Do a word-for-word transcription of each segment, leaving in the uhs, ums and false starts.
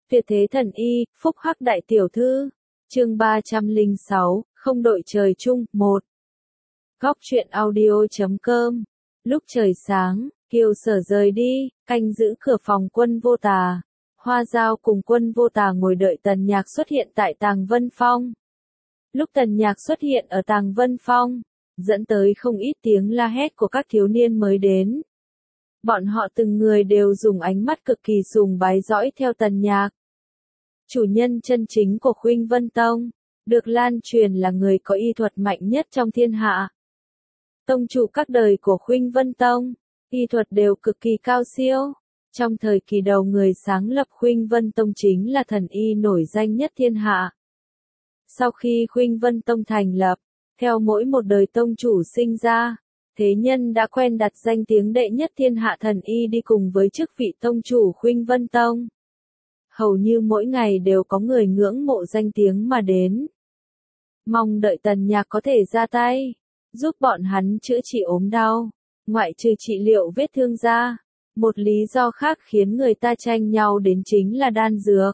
Tuyệt thế thần y, phúc hắc đại tiểu thư. Chương ba trăm lẻ sáu, không đội trời chung, một. Góc truyện audio chấm com. Lúc trời sáng, Kiều Sở rời đi, canh giữ cửa phòng Quân Vô Tà. Hoa Dao cùng Quân Vô Tà ngồi đợi Tần Nhạc xuất hiện tại Tàng Vân Phong. Lúc Tần Nhạc xuất hiện ở Tàng Vân Phong, dẫn tới không ít tiếng la hét của các thiếu niên mới đến. Bọn họ từng người đều dùng ánh mắt cực kỳ sùng bái dõi theo Tần Nhạc. Chủ nhân chân chính của Khuynh Vân Tông, được lan truyền là người có y thuật mạnh nhất trong thiên hạ. Tông chủ các đời của Khuynh Vân Tông, y thuật đều cực kỳ cao siêu. Trong thời kỳ đầu người sáng lập Khuynh Vân Tông chính là thần y nổi danh nhất thiên hạ. Sau khi Khuynh Vân Tông thành lập, theo mỗi một đời tông chủ sinh ra, thế nhân đã quen đặt danh tiếng đệ nhất thiên hạ thần y đi cùng với chức vị tông chủ Khuynh Vân Tông. Hầu như mỗi ngày đều có người ngưỡng mộ danh tiếng mà đến. Mong đợi Tần Nhạc có thể ra tay, giúp bọn hắn chữa trị ốm đau, ngoại trừ trị liệu vết thương ra. Một lý do khác khiến người ta tranh nhau đến chính là đan dược.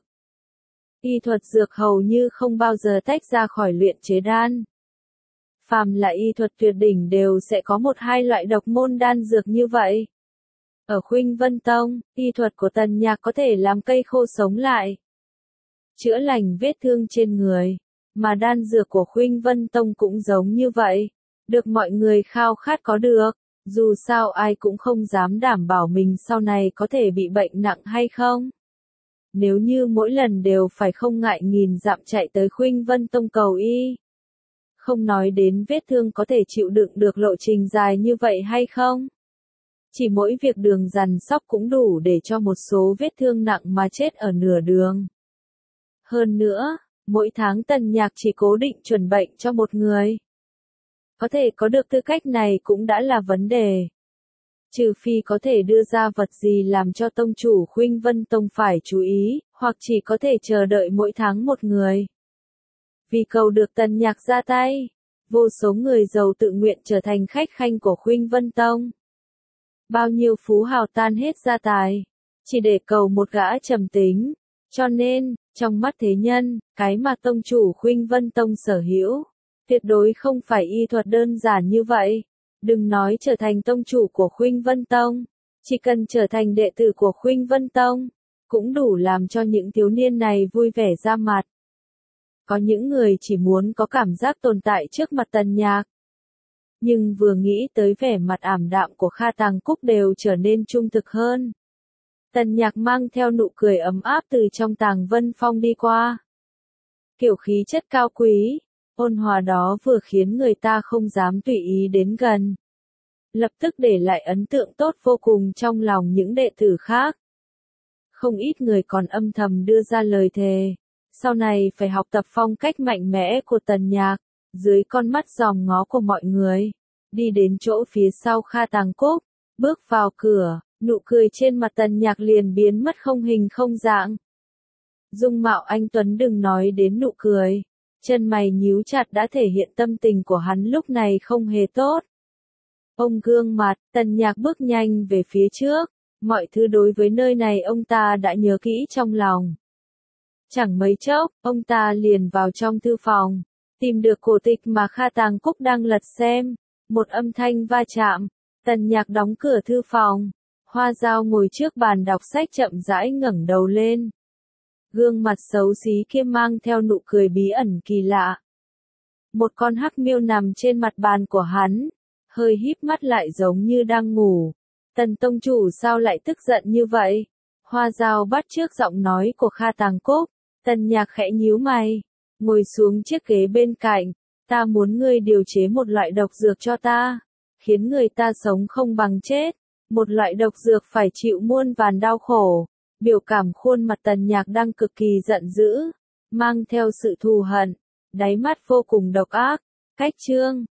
Y thuật dược hầu như không bao giờ tách ra khỏi luyện chế đan. Phàm là y thuật tuyệt đỉnh đều sẽ có một hai loại độc môn đan dược như vậy. Ở Khuynh Vân Tông, y thuật của Tần Nhạc có thể làm cây khô sống lại, chữa lành vết thương trên người, mà đan dược của Khuynh Vân Tông cũng giống như vậy, được mọi người khao khát có được. Dù sao ai cũng không dám đảm bảo mình sau này có thể bị bệnh nặng hay không. Nếu như mỗi lần đều phải không ngại nghìn dặm chạy tới Khuynh Vân Tông cầu y. Không nói đến vết thương có thể chịu đựng được lộ trình dài như vậy hay không. Chỉ mỗi việc đường dằn sóc cũng đủ để cho một số vết thương nặng mà chết ở nửa đường. Hơn nữa, mỗi tháng Tần Nhạc chỉ cố định chuẩn bệnh cho một người. Có thể có được tư cách này cũng đã là vấn đề. Trừ phi có thể đưa ra vật gì làm cho tông chủ Khuynh Vân Tông phải chú ý, hoặc chỉ có thể chờ đợi mỗi tháng một người. Vì cầu được Tần Nhạc ra tay, vô số người giàu tự nguyện trở thành khách khanh của Khuynh Vân Tông. Bao nhiêu phú hào tan hết gia tài, chỉ để cầu một gã trầm tính. Cho nên, trong mắt thế nhân, cái mà tông chủ Khuynh Vân Tông sở hữu, tuyệt đối không phải y thuật đơn giản như vậy. Đừng nói trở thành tông chủ của Khuynh Vân Tông, chỉ cần trở thành đệ tử của Khuynh Vân Tông, cũng đủ làm cho những thiếu niên này vui vẻ ra mặt. Có những người chỉ muốn có cảm giác tồn tại trước mặt Tần Nhạc. Nhưng vừa nghĩ tới vẻ mặt ảm đạm của Kha Tàng Cúc đều trở nên trung thực hơn. Tần Nhạc mang theo nụ cười ấm áp từ trong Tàng Vân Phong đi qua. Kiểu khí chất cao quý, ôn hòa đó vừa khiến người ta không dám tùy ý đến gần. Lập tức để lại ấn tượng tốt vô cùng trong lòng những đệ tử khác. Không ít người còn âm thầm đưa ra lời thề, sau này phải học tập phong cách mạnh mẽ của Tần Nhạc. Dưới con mắt dòm ngó của mọi người, đi đến chỗ phía sau Kha Tàng Cúc, bước vào cửa, nụ cười trên mặt Tần Nhạc liền biến mất không hình không dạng. Dung mạo anh tuấn đừng nói đến nụ cười, chân mày nhíu chặt đã thể hiện tâm tình của hắn lúc này không hề tốt. Ông gương mặt, Tần Nhạc bước nhanh về phía trước, mọi thứ đối với nơi này ông ta đã nhớ kỹ trong lòng. Chẳng mấy chốc, ông ta liền vào trong thư phòng, tìm được cổ tịch mà Kha Tàng Cúc đang lật xem, một âm thanh va chạm, Tần Nhạc đóng cửa thư phòng, Hoa Dao ngồi trước bàn đọc sách chậm rãi ngẩng đầu lên. Gương mặt xấu xí kia mang theo nụ cười bí ẩn kỳ lạ. Một con hắc miêu nằm trên mặt bàn của hắn, hơi híp mắt lại giống như đang ngủ. Tần tông chủ sao lại tức giận như vậy? Hoa Dao bắt chước giọng nói của Kha Tàng Cúc, Tần Nhạc khẽ nhíu mày, ngồi xuống chiếc ghế bên cạnh. Ta muốn ngươi điều chế một loại độc dược cho ta, khiến người ta sống không bằng chết. Một loại độc dược phải chịu muôn vàn đau khổ. Biểu cảm khuôn mặt Tần Nhạc đang cực kỳ giận dữ, mang theo sự thù hận, đáy mắt vô cùng độc ác. Cách chương,